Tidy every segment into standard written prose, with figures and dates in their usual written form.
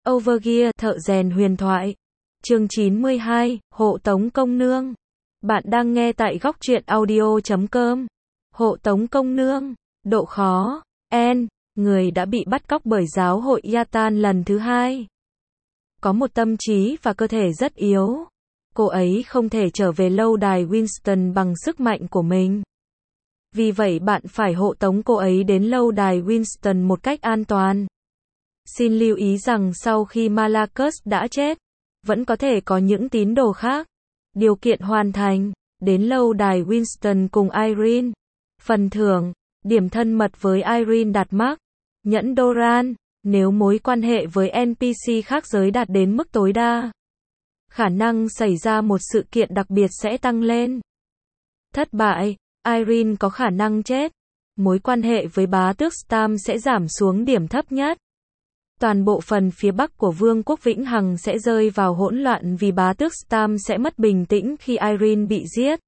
Overgear, thợ rèn huyền thoại. Chương 92, Hộ tống công nương. Bạn đang nghe tại góc truyện audio.com. Hộ tống công nương. Độ khó. N. Người đã bị bắt cóc bởi giáo hội Yatan lần thứ 2. Có một tâm trí và cơ thể rất yếu. Cô ấy không thể trở về lâu đài Winston bằng sức mạnh của mình. Vì vậy bạn phải hộ tống cô ấy đến lâu đài Winston một cách an toàn. Xin lưu ý rằng sau khi Malachus đã chết, vẫn có thể có những tín đồ khác. Điều kiện hoàn thành, đến lâu đài Winston cùng Irene. Phần thưởng, điểm thân mật với Irene đạt mác. Nhẫn Doran, nếu mối quan hệ với NPC khác giới đạt đến mức tối đa. Khả năng xảy ra một sự kiện đặc biệt sẽ tăng lên. Thất bại, Irene có khả năng chết. Mối quan hệ với bá tước Stam sẽ giảm xuống điểm thấp nhất. Toàn bộ phần phía bắc của Vương quốc Vĩnh Hằng sẽ rơi vào hỗn loạn vì bá tước Stam sẽ mất bình tĩnh khi Irene bị giết.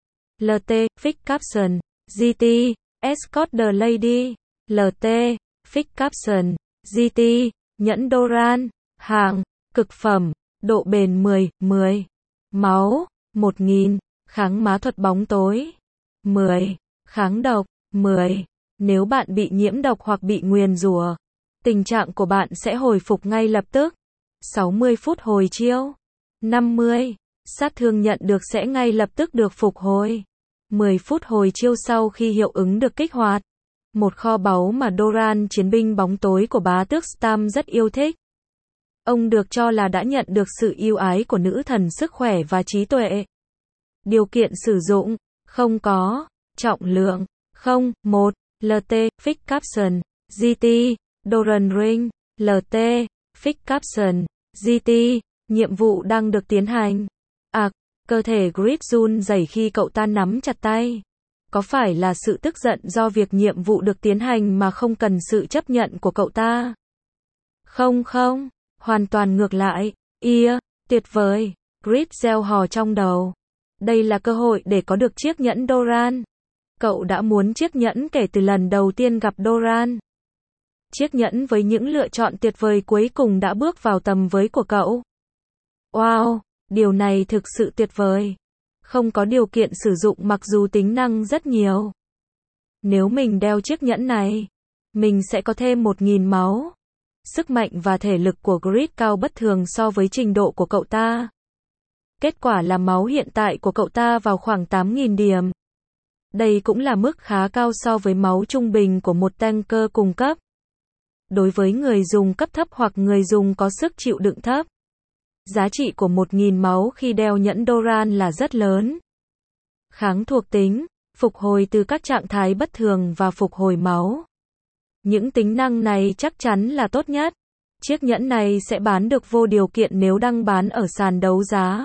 LT, Fix Capson, GT, Escort the Lady, LT, Fix Capson, GT, Nhẫn Doran, hàng, cực phẩm, độ bền 10, máu, 1000, kháng má thuật bóng tối, 10, kháng độc, 10, nếu bạn bị nhiễm độc hoặc bị nguyền rủa, tình trạng của bạn sẽ hồi phục ngay lập tức. 60 phút hồi chiêu. 50. Sát thương nhận được sẽ ngay lập tức được phục hồi. 10 phút hồi chiêu sau khi hiệu ứng được kích hoạt. Một kho báu mà Doran, chiến binh bóng tối của bá tước Stam rất yêu thích. Ông được cho là đã nhận được sự yêu ái của nữ thần sức khỏe và trí tuệ. Điều kiện sử dụng, không có. Trọng lượng, 1, LT, Fix Capson, GT. Doran Ring, LT, Fix Capson, GT, nhiệm vụ đang được tiến hành. Cơ thể Grid run rẩy khi cậu ta nắm chặt tay. Có phải là sự tức giận do việc nhiệm vụ được tiến hành mà không cần sự chấp nhận của cậu ta? Không, hoàn toàn ngược lại. Tuyệt vời, Grid reo hò trong đầu. Đây là cơ hội để có được chiếc nhẫn Doran. Cậu đã muốn chiếc nhẫn kể từ lần đầu tiên gặp Doran. Chiếc nhẫn với những lựa chọn tuyệt vời cuối cùng đã bước vào tầm với của cậu. Wow, điều này thực sự tuyệt vời. Không có điều kiện sử dụng mặc dù tính năng rất nhiều. Nếu mình đeo chiếc nhẫn này, mình sẽ có thêm 1000 máu. Sức mạnh và thể lực của Grid cao bất thường so với trình độ của cậu ta. Kết quả là máu hiện tại của cậu ta vào khoảng 8000 điểm. Đây cũng là mức khá cao so với máu trung bình của một tanker cùng cấp. Đối với người dùng cấp thấp hoặc người dùng có sức chịu đựng thấp, giá trị của 1000 máu khi đeo nhẫn Doran là rất lớn. Kháng thuộc tính, phục hồi từ các trạng thái bất thường và phục hồi máu. Những tính năng này chắc chắn là tốt nhất. Chiếc nhẫn này sẽ bán được vô điều kiện nếu đăng bán ở sàn đấu giá.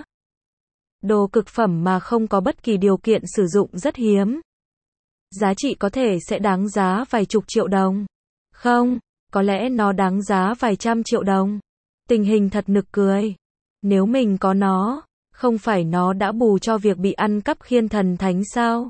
Đồ cực phẩm mà không có bất kỳ điều kiện sử dụng rất hiếm. Giá trị có thể sẽ đáng giá vài chục triệu đồng. Không, có lẽ nó đáng giá vài trăm triệu đồng. Tình hình thật nực cười. Nếu mình có nó, không phải nó đã bù cho việc bị ăn cắp khiên thần thánh sao?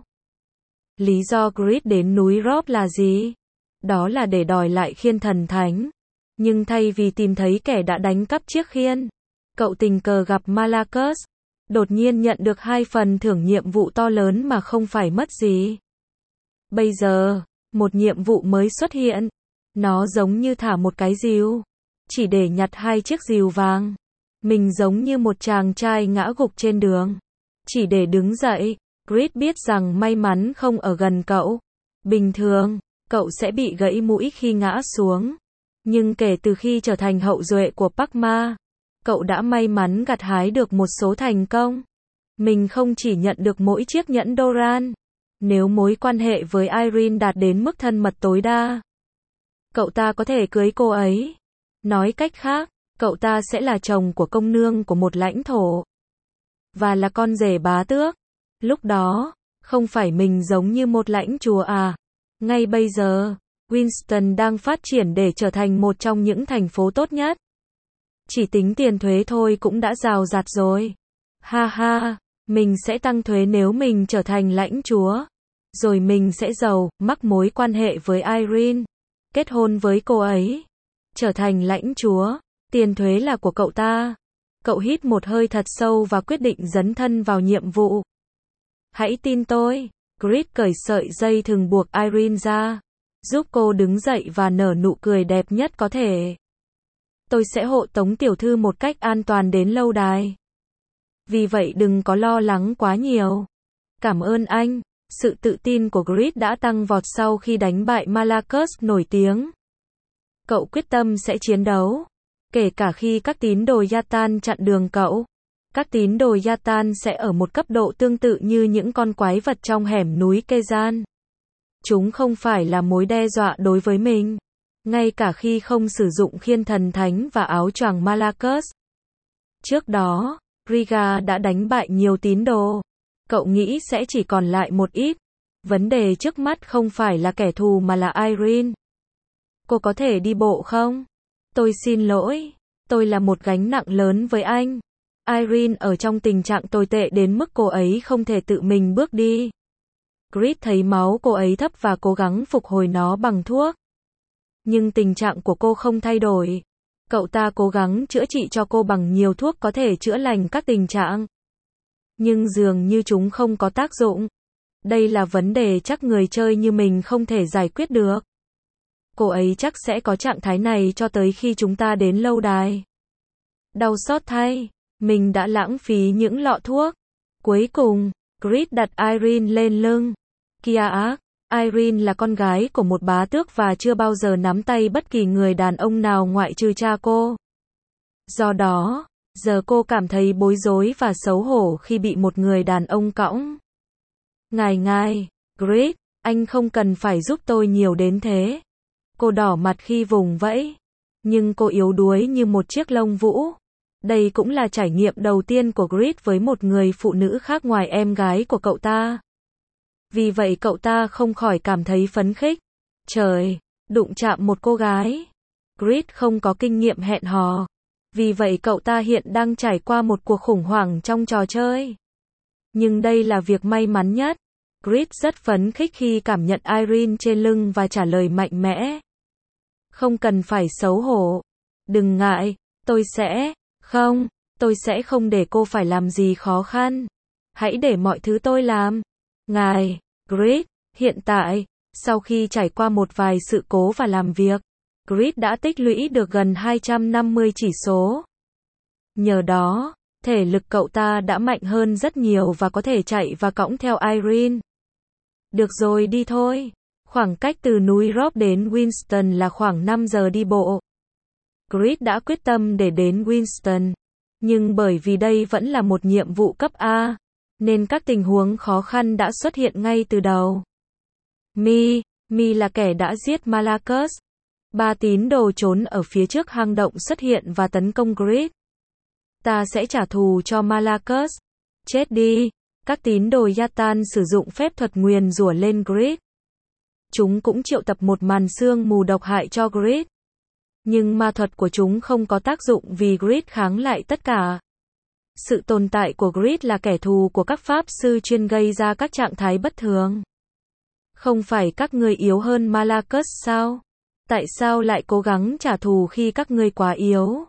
Lý do Grid đến núi Rob là gì? Đó là để đòi lại khiên thần thánh. Nhưng thay vì tìm thấy kẻ đã đánh cắp chiếc khiên, cậu tình cờ gặp Malachus. Đột nhiên nhận được 2 phần thưởng nhiệm vụ to lớn mà không phải mất gì. Bây giờ, một nhiệm vụ mới xuất hiện. Nó giống như thả một cái rìu, chỉ để nhặt 2 chiếc rìu vàng. Mình giống như một chàng trai ngã gục trên đường, chỉ để đứng dậy. Grid biết rằng may mắn không ở gần cậu. Bình thường, cậu sẽ bị gãy mũi khi ngã xuống. Nhưng kể từ khi trở thành hậu duệ của Parkma, cậu đã may mắn gặt hái được một số thành công. Mình không chỉ nhận được mỗi chiếc nhẫn Doran. Nếu mối quan hệ với Irene đạt đến mức thân mật tối đa, cậu ta có thể cưới cô ấy. Nói cách khác, cậu ta sẽ là chồng của công nương của một lãnh thổ. Và là con rể bá tước. Lúc đó, không phải mình giống như một lãnh chúa à. Ngay bây giờ, Winston đang phát triển để trở thành một trong những thành phố tốt nhất. Chỉ tính tiền thuế thôi cũng đã rào rạt rồi. Ha ha, mình sẽ tăng thuế nếu mình trở thành lãnh chúa. Rồi mình sẽ giàu, mắc mối quan hệ với Irene. Kết hôn với cô ấy. Trở thành lãnh chúa. Tiền thuế là của cậu ta. Cậu hít một hơi thật sâu và quyết định dấn thân vào nhiệm vụ. Hãy tin tôi. Grit cởi sợi dây thừng buộc Irene ra, giúp cô đứng dậy và nở nụ cười đẹp nhất có thể. Tôi sẽ hộ tống tiểu thư một cách an toàn đến lâu đài. Vì vậy đừng có lo lắng quá nhiều. Cảm ơn anh. Sự tự tin của Grit đã tăng vọt sau khi đánh bại Malakas nổi tiếng. Cậu quyết tâm sẽ chiến đấu. Kể cả khi các tín đồ Yatan chặn đường cậu. Các tín đồ Yatan sẽ ở một cấp độ tương tự như những con quái vật trong hẻm núi Kezan. Chúng không phải là mối đe dọa đối với mình. Ngay cả khi không sử dụng khiên thần thánh và áo choàng Malakas. Trước đó, Riga đã đánh bại nhiều tín đồ. Cậu nghĩ sẽ chỉ còn lại một ít. Vấn đề trước mắt không phải là kẻ thù mà là Irene. Cô có thể đi bộ không? Tôi xin lỗi. Tôi là một gánh nặng lớn với anh. Irene ở trong tình trạng tồi tệ đến mức cô ấy không thể tự mình bước đi. Grit thấy máu cô ấy thấp và cố gắng phục hồi nó bằng thuốc. Nhưng tình trạng của cô không thay đổi. Cậu ta cố gắng chữa trị cho cô bằng nhiều thuốc có thể chữa lành các tình trạng. Nhưng dường như chúng không có tác dụng. Đây là vấn đề chắc người chơi như mình không thể giải quyết được. Cô ấy chắc sẽ có trạng thái này cho tới khi chúng ta đến lâu đài. Đau xót thay, mình đã lãng phí những lọ thuốc. Cuối cùng, Grit đặt Irene lên lưng. Kia ác, Irene là con gái của một bá tước và chưa bao giờ nắm tay bất kỳ người đàn ông nào ngoại trừ cha cô. Do đó, giờ cô cảm thấy bối rối và xấu hổ khi bị một người đàn ông cõng. Ngài, Grit, anh không cần phải giúp tôi nhiều đến thế. Cô đỏ mặt khi vùng vẫy. Nhưng cô yếu đuối như một chiếc lông vũ. Đây cũng là trải nghiệm đầu tiên của Grit với một người phụ nữ khác ngoài em gái của cậu ta. Vì vậy cậu ta không khỏi cảm thấy phấn khích. Trời, đụng chạm một cô gái. Grit không có kinh nghiệm hẹn hò. Vì vậy cậu ta hiện đang trải qua một cuộc khủng hoảng trong trò chơi. Nhưng đây là việc may mắn nhất. Grit rất phấn khích khi cảm nhận Irene trên lưng và trả lời mạnh mẽ. Không cần phải xấu hổ. Đừng ngại, tôi sẽ không để cô phải làm gì khó khăn. Hãy để mọi thứ tôi làm. Ngài, Grit, hiện tại, sau khi trải qua một vài sự cố và làm việc, Grit đã tích lũy được gần 250 chỉ số. Nhờ đó, thể lực cậu ta đã mạnh hơn rất nhiều và có thể chạy và cõng theo Irene. Được rồi đi thôi. Khoảng cách từ núi Rock đến Winston là khoảng 5 giờ đi bộ. Grit đã quyết tâm để đến Winston. Nhưng bởi vì đây vẫn là một nhiệm vụ cấp A, nên các tình huống khó khăn đã xuất hiện ngay từ đầu. Mi là kẻ đã giết Malakas. 3 tín đồ trốn ở phía trước hang động xuất hiện và tấn công Grit. Ta sẽ trả thù cho Malakas. Chết đi. Các tín đồ Yatan sử dụng phép thuật nguyền rủa lên Grit. Chúng cũng triệu tập một màn sương mù độc hại cho Grit. Nhưng ma thuật của chúng không có tác dụng vì Grit kháng lại tất cả. Sự tồn tại của Grit là kẻ thù của các pháp sư chuyên gây ra các trạng thái bất thường. Không phải các ngươi yếu hơn Malakas sao? Tại sao lại cố gắng trả thù khi các ngươi quá yếu?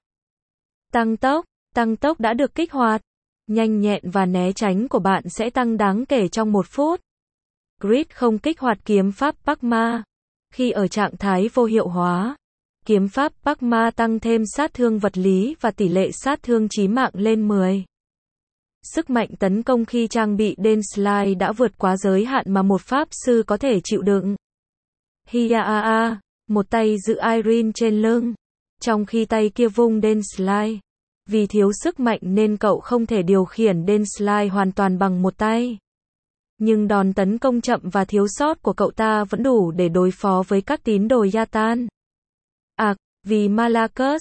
Tăng tốc đã được kích hoạt. Nhanh nhẹn và né tránh của bạn sẽ tăng đáng kể trong 1 phút. Grit không kích hoạt kiếm pháp Pakma. Khi ở trạng thái vô hiệu hóa, kiếm pháp Pakma tăng thêm sát thương vật lý và tỷ lệ sát thương chí mạng lên 10. Sức mạnh tấn công khi trang bị Denslide đã vượt quá giới hạn mà một pháp sư có thể chịu đựng. Hiyaa, một tay giữ Irene trên lưng, trong khi tay kia vung Denslide. Vì thiếu sức mạnh nên cậu không thể điều khiển Denslide hoàn toàn bằng một tay. Nhưng đòn tấn công chậm và thiếu sót của cậu ta vẫn đủ để đối phó với các tín đồ Yatan. Vì Malakas,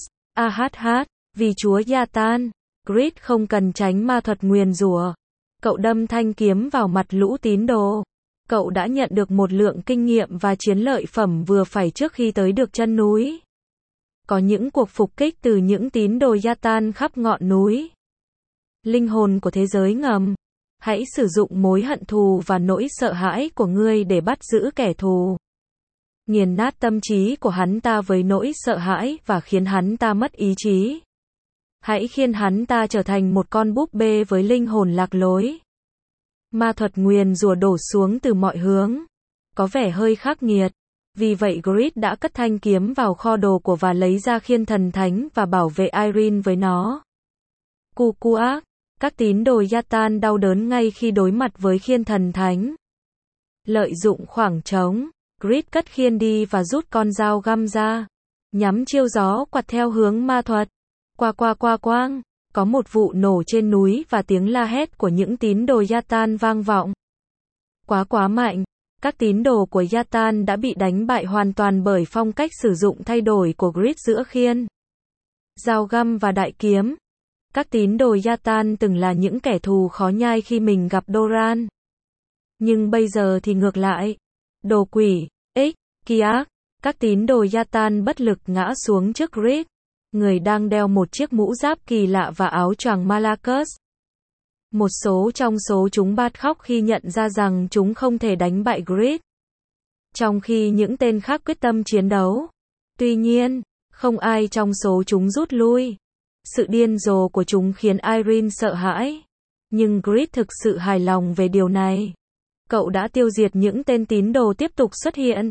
vì chúa Yatan, Grit không cần tránh ma thuật nguyền rủa. Cậu đâm thanh kiếm vào mặt lũ tín đồ. Cậu đã nhận được một lượng kinh nghiệm và chiến lợi phẩm vừa phải trước khi tới được chân núi. Có những cuộc phục kích từ những tín đồ Yatan khắp ngọn núi. Linh hồn của thế giới ngầm. Hãy sử dụng mối hận thù và nỗi sợ hãi của ngươi để bắt giữ kẻ thù. nghiền nát tâm trí của hắn ta với nỗi sợ hãi và khiến hắn ta mất ý chí. Hãy khiến hắn ta trở thành một con búp bê với linh hồn lạc lối. Ma thuật nguyền rủa đổ xuống từ mọi hướng, có vẻ hơi khắc nghiệt. Vì vậy Grid đã cất thanh kiếm vào kho đồ của và lấy ra khiên thần thánh và bảo vệ Irene với nó. Cucuac, các tín đồ Yatan đau đớn ngay khi đối mặt với khiên thần thánh. Lợi dụng khoảng trống, Grid cất khiên đi và rút con dao găm ra, nhắm chiêu gió quạt theo hướng ma thuật. Quang, có một vụ nổ trên núi và tiếng la hét của những tín đồ Yatan vang vọng. Quá mạnh, các tín đồ của Yatan đã bị đánh bại hoàn toàn bởi phong cách sử dụng thay đổi của Grid giữa khiên, dao găm và đại kiếm. Các tín đồ Yatan từng là những kẻ thù khó nhai khi mình gặp Doran. Nhưng bây giờ thì ngược lại. Đồ quỷ, Kiak, các tín đồ Yatan bất lực ngã xuống trước Grid, người đang đeo một chiếc mũ giáp kỳ lạ và áo choàng Malakos. Một số trong số chúng bật khóc khi nhận ra rằng chúng không thể đánh bại Grid, trong khi những tên khác quyết tâm chiến đấu. Tuy nhiên, không ai trong số chúng rút lui. Sự điên rồ của chúng khiến Irene sợ hãi. Nhưng Grid thực sự hài lòng về điều này. Cậu đã tiêu diệt những tên tín đồ tiếp tục xuất hiện.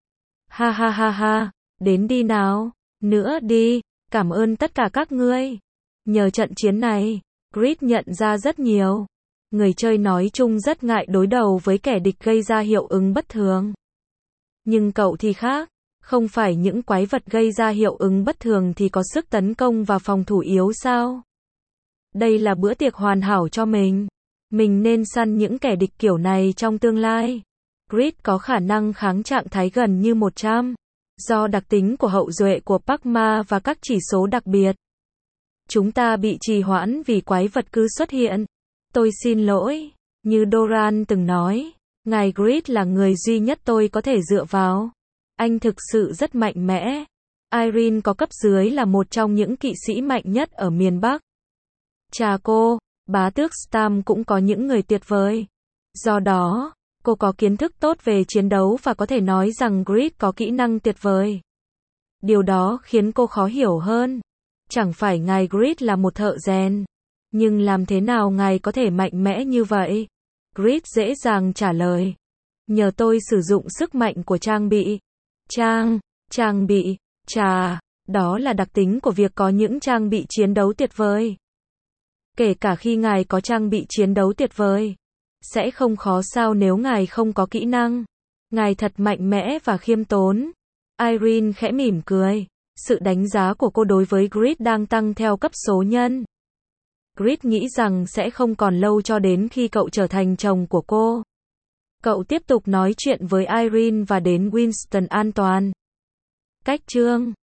Ha, đến đi nào, nữa đi, cảm ơn tất cả các ngươi. Nhờ trận chiến này, Grid nhận ra rất nhiều. Người chơi nói chung rất ngại đối đầu với kẻ địch gây ra hiệu ứng bất thường. Nhưng cậu thì khác. Không phải những quái vật gây ra hiệu ứng bất thường thì có sức tấn công và phòng thủ yếu sao? Đây là bữa tiệc hoàn hảo cho mình. Mình nên săn những kẻ địch kiểu này trong tương lai. Grid có khả năng kháng trạng thái gần như 100. Do đặc tính của hậu duệ của Pacma và các chỉ số đặc biệt. Chúng ta bị trì hoãn vì quái vật cứ xuất hiện. Tôi xin lỗi. Như Doran từng nói, ngài Grid là người duy nhất tôi có thể dựa vào. Anh thực sự rất mạnh mẽ. Irene có cấp dưới là một trong những kỵ sĩ mạnh nhất ở miền Bắc. Cha cô, bá tước Stam cũng có những người tuyệt vời. Do đó, cô có kiến thức tốt về chiến đấu và có thể nói rằng Grid có kỹ năng tuyệt vời. Điều đó khiến cô khó hiểu hơn. Chẳng phải ngài Grid là một thợ rèn. Nhưng làm thế nào ngài có thể mạnh mẽ như vậy? Grid dễ dàng trả lời. Nhờ tôi sử dụng sức mạnh của trang bị. Trang bị, đó là đặc tính của việc có những trang bị chiến đấu tuyệt vời. Kể cả khi ngài có trang bị chiến đấu tuyệt vời, sẽ không khó sao nếu ngài không có kỹ năng. Ngài thật mạnh mẽ và khiêm tốn. Irene khẽ mỉm cười. Sự đánh giá của cô đối với Grid đang tăng theo cấp số nhân. Grid nghĩ rằng sẽ không còn lâu cho đến khi cậu trở thành chồng của cô. Cậu tiếp tục nói chuyện với Irene và đến Winston an toàn. Cách chương